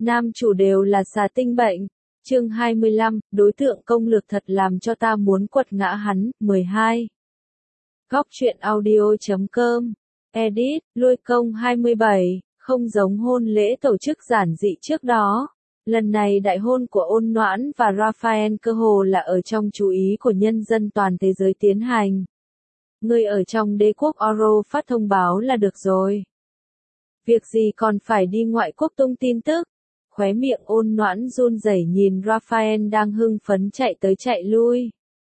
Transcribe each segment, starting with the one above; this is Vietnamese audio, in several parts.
Nam chủ đều là xà tinh bệnh. Chương 25, đối tượng công lược thật làm cho ta muốn quật ngã hắn. 12. Góc truyện audio.com. Edit, Lôi Công 27, không giống hôn lễ tổ chức giản dị trước đó. Lần này đại hôn của Ôn Noãn và Raphael cơ hồ là ở trong chú ý của nhân dân toàn thế giới tiến hành. Người ở trong đế quốc Oro phát thông báo là được rồi. Việc gì còn phải đi ngoại quốc tung tin tức? Khóe miệng Ôn Noãn run rẩy nhìn Raphael đang hưng phấn chạy tới chạy lui.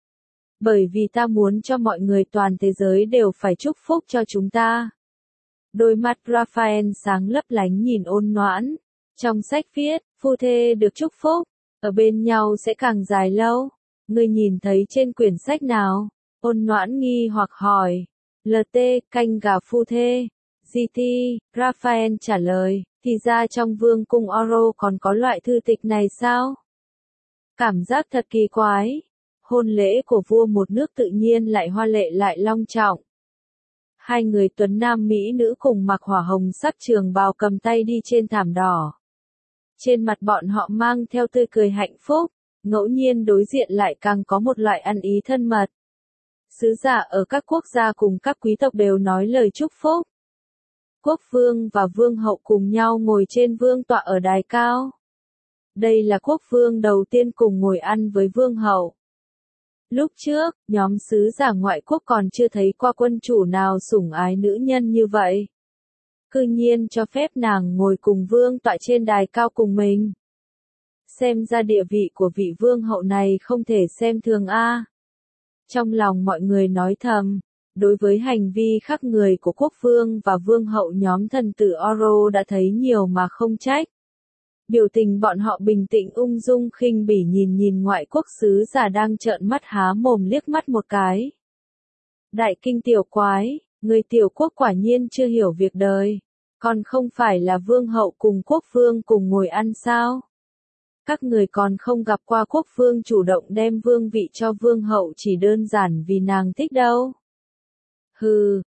Bởi vì ta muốn cho mọi người toàn thế giới đều phải chúc phúc cho chúng ta. Đôi mắt Raphael sáng lấp lánh nhìn Ôn Noãn. Trong sách viết, phu thê được chúc phúc, ở bên nhau sẽ càng dài lâu. Ngươi nhìn thấy trên quyển sách nào? Ôn Noãn nghi hoặc hỏi. LT, canh gà phu thê. GT, Raphael trả lời, thì ra trong vương cung Oro còn có loại thư tịch này sao? Cảm giác thật kỳ quái. Hôn lễ của vua một nước tự nhiên lại hoa lệ lại long trọng. Hai người tuấn nam mỹ nữ cùng mặc hỏa hồng sắc trường bào cầm tay đi trên thảm đỏ. Trên mặt bọn họ mang theo tươi cười hạnh phúc, ngẫu nhiên đối diện lại càng có một loại ăn ý thân mật. Sứ giả ở các quốc gia cùng các quý tộc đều nói lời chúc phúc. Quốc vương và vương hậu cùng nhau ngồi trên vương tọa ở đài cao. Đây là quốc vương đầu tiên cùng ngồi ăn với vương hậu. Lúc trước, nhóm sứ giả ngoại quốc còn chưa thấy qua quân chủ nào sủng ái nữ nhân như vậy. Cư nhiên cho phép nàng ngồi cùng vương tọa trên đài cao cùng mình. Xem ra địa vị của vị vương hậu này không thể xem thường a. Trong lòng mọi người nói thầm, đối với hành vi khác người của quốc vương và vương hậu nhóm thần tử Oro đã thấy nhiều mà không trách. Biểu tình bọn họ bình tĩnh ung dung khinh bỉ nhìn ngoại quốc sứ giả đang trợn mắt há mồm liếc mắt một cái. Đại kinh tiểu quái, người tiểu quốc quả nhiên chưa hiểu việc đời. Còn không phải là vương hậu cùng quốc vương cùng ngồi ăn sao? Các người còn không gặp qua quốc vương chủ động đem vương vị cho vương hậu chỉ đơn giản vì nàng thích đâu. Hừ,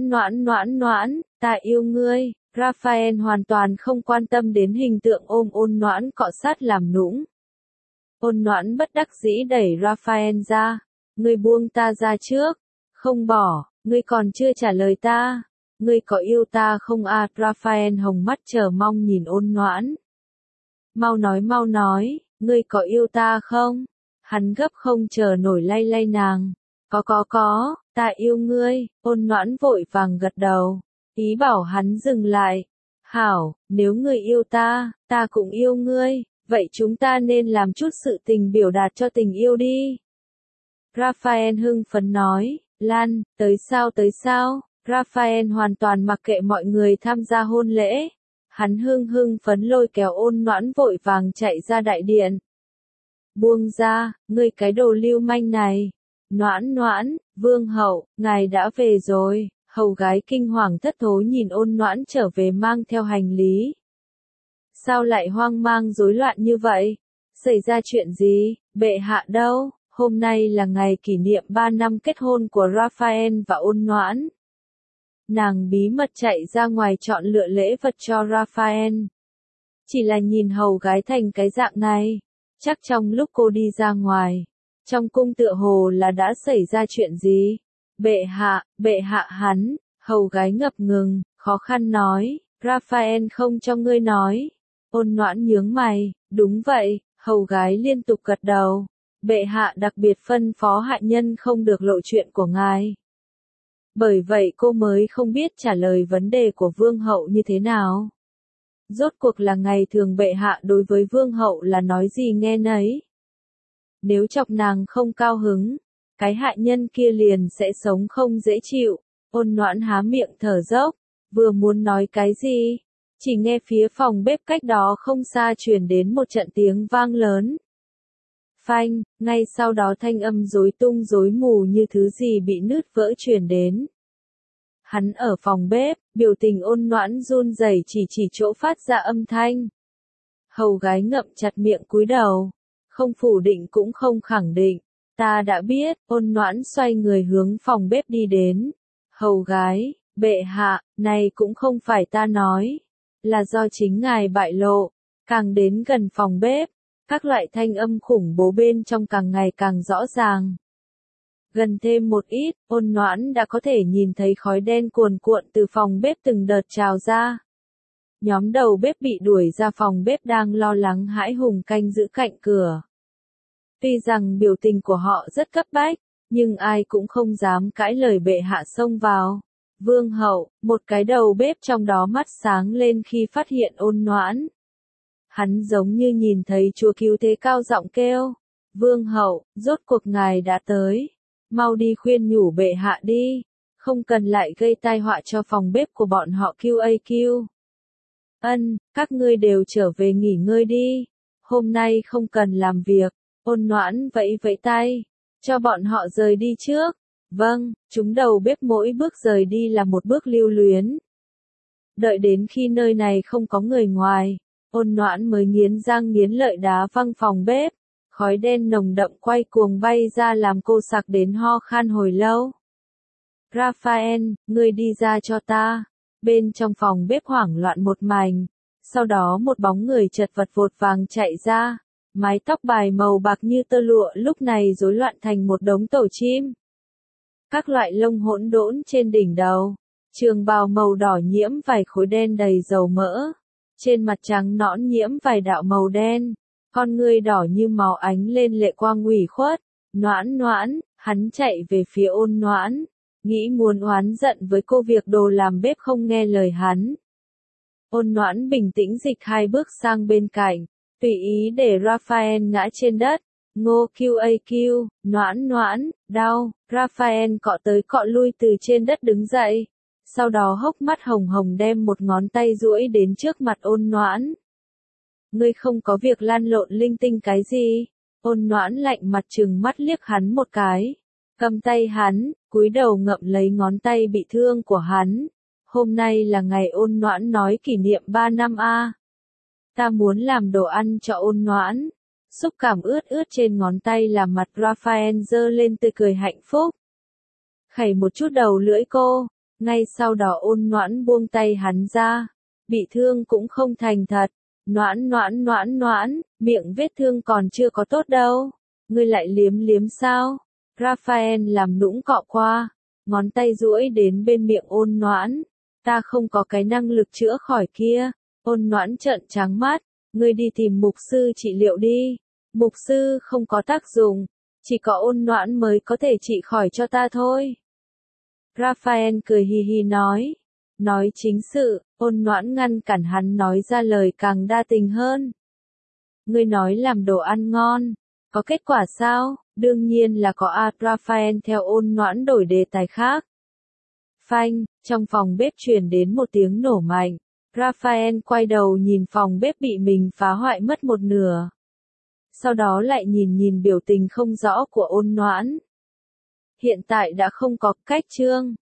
Noãn, ta yêu ngươi. Raphael hoàn toàn không quan tâm đến hình tượng ôm Ôn Noãn cọ sát làm nũng. Ôn Noãn bất đắc dĩ đẩy Raphael ra. Ngươi buông ta ra trước. Không bỏ, ngươi còn chưa trả lời ta. Ngươi có yêu ta không à? Raphael hồng mắt chờ mong nhìn Ôn Noãn. Mau nói, ngươi có yêu ta không? Hắn gấp không chờ nổi lay nàng. Có, ta yêu ngươi. Ôn Noãn vội vàng gật đầu. Ý bảo hắn dừng lại. Hảo, nếu ngươi yêu ta cũng yêu ngươi, vậy chúng ta nên làm chút sự tình biểu đạt cho tình yêu đi. Raphael hưng phấn nói, Lan, tới sao? Raphael hoàn toàn mặc kệ mọi người tham gia hôn lễ. Hắn hưng phấn lôi kéo Ôn Noãn vội vàng chạy ra đại điện. Buông ra, ngươi cái đồ lưu manh này. Noãn, vương hậu, ngài đã về rồi. Hầu gái kinh hoàng thất thố nhìn Ôn Noãn trở về mang theo hành lý. Sao lại hoang mang rối loạn như vậy? Xảy ra chuyện gì? Bệ hạ đâu? Hôm nay là ngày kỷ niệm 3 năm kết hôn của Raphael và Ôn Noãn. Nàng bí mật chạy ra ngoài chọn lựa lễ vật cho Raphael. Chỉ là nhìn hầu gái thành cái dạng này, chắc trong lúc cô đi ra ngoài, trong cung tựa hồ là đã xảy ra chuyện gì? Bệ hạ hắn, hầu gái ngập ngừng, khó khăn nói, Raphael không cho ngươi nói. Ôn Noãn nhướng mày, đúng vậy, hầu gái liên tục gật đầu. Bệ hạ đặc biệt phân phó hạ nhân không được lộ chuyện của ngài. Bởi vậy cô mới không biết trả lời vấn đề của vương hậu như thế nào. Rốt cuộc là ngày thường bệ hạ đối với vương hậu là nói gì nghe nấy. Nếu chọc nàng không cao hứng, cái hạ nhân kia liền sẽ sống không dễ chịu. Ôn Noãn há miệng thở dốc, vừa muốn nói cái gì, chỉ nghe phía phòng bếp cách đó không xa truyền đến một trận tiếng vang lớn. Phanh, ngay sau đó thanh âm rối tung rối mù như thứ gì bị nứt vỡ truyền đến. Hắn ở phòng bếp, biểu tình Ôn Noãn run rẩy chỉ chỗ phát ra âm thanh. Hầu gái ngậm chặt miệng cúi đầu, không phủ định cũng không khẳng định. Ta đã biết. Ôn Noãn xoay người hướng phòng bếp đi đến. Hầu gái, bệ hạ, này cũng không phải ta nói, là do chính ngài bại lộ. Càng đến gần phòng bếp, các loại thanh âm khủng bố bên trong càng ngày càng rõ ràng. Gần thêm một ít, Ôn Noãn đã có thể nhìn thấy khói đen cuồn cuộn từ phòng bếp từng đợt trào ra. Nhóm đầu bếp bị đuổi ra phòng bếp đang lo lắng hãi hùng canh giữ cạnh cửa. Tuy rằng biểu tình của họ rất cấp bách, nhưng ai cũng không dám cãi lời bệ hạ xông vào. Vương hậu, một cái đầu bếp trong đó mắt sáng lên khi phát hiện Ôn Noãn. Hắn giống như nhìn thấy Chúa cứu thế cao giọng kêu. Vương hậu, rốt cuộc ngài đã tới. Mau đi khuyên nhủ bệ hạ đi. Không cần lại gây tai họa cho phòng bếp của bọn họ QAQ. Các ngươi đều trở về nghỉ ngơi đi. Hôm nay không cần làm việc. Ôn Noãn vẫy vẫy tay. Cho bọn họ rời đi trước. Vâng, chúng đầu bếp mỗi bước rời đi là một bước lưu luyến. Đợi đến khi nơi này không có người ngoài, Ôn Noãn mới nghiến răng nghiến lợi đá văng phòng bếp. Khói đen nồng đậm quay cuồng bay ra làm cô sặc đến ho khan hồi lâu. Raphael, ngươi đi ra cho ta. Bên trong phòng bếp hoảng loạn một mảnh. Sau đó một bóng người chật vật vội vàng chạy ra. Mái tóc bài màu bạc như tơ lụa lúc này rối loạn thành một đống tổ chim. Các loại lông hỗn độn trên đỉnh đầu. Trường bào màu đỏ nhiễm vài khối đen đầy dầu mỡ. Trên mặt trắng nõn nhiễm vài đạo màu đen. Con ngươi đỏ như máu ánh lên lệ quang ủy khuất. Noãn Noãn, hắn chạy về phía Ôn Noãn. Nghĩ muốn oán giận với cô việc đồ làm bếp không nghe lời hắn. Ôn Noãn bình tĩnh dịch hai bước sang bên cạnh. Tùy ý để Raphael ngã trên đất. Ngô QAQ, Noãn Noãn, đau. Raphael cọ tới cọ lui từ trên đất đứng dậy. Sau đó hốc mắt hồng hồng đem một ngón tay duỗi đến trước mặt Ôn Noãn. Ngươi không có việc lan lộn linh tinh cái gì? Ôn Noãn lạnh mặt trừng mắt liếc hắn một cái. Cầm tay hắn, cúi đầu ngậm lấy ngón tay bị thương của hắn. Hôm nay là ngày Ôn Noãn nói kỷ niệm 3 năm a. Ta muốn làm đồ ăn cho Ôn Noãn. Xúc cảm ướt ướt trên ngón tay làm mặt Raphael giơ lên tươi cười hạnh phúc. Khẩy một chút đầu lưỡi cô. Ngay sau đó Ôn Noãn buông tay hắn ra. Bị thương cũng không thành thật. Noãn Noãn Noãn Noãn, miệng vết thương còn chưa có tốt đâu. Ngươi lại liếm liếm sao? Raphael làm nũng cọ qua. Ngón tay duỗi đến bên miệng Ôn Noãn. Ta không có cái năng lực chữa khỏi kia. Ôn Noãn trợn trắng mắt. Ngươi đi tìm mục sư trị liệu đi. Mục sư không có tác dụng. Chỉ có Ôn Noãn mới có thể trị khỏi cho ta thôi. Raphael cười hì hì nói. Nói chính sự, Ôn Noãn ngăn cản hắn nói ra lời càng đa tình hơn. Ngươi nói làm đồ ăn ngon. Có kết quả sao? Đương nhiên là có a. Raphael theo Ôn Noãn đổi đề tài khác. Phanh, trong phòng bếp truyền đến một tiếng nổ mạnh. Raphael quay đầu nhìn phòng bếp bị mình phá hoại mất một nửa. Sau đó lại nhìn biểu tình không rõ của Ôn Noãn. Hiện tại đã không có cách trương.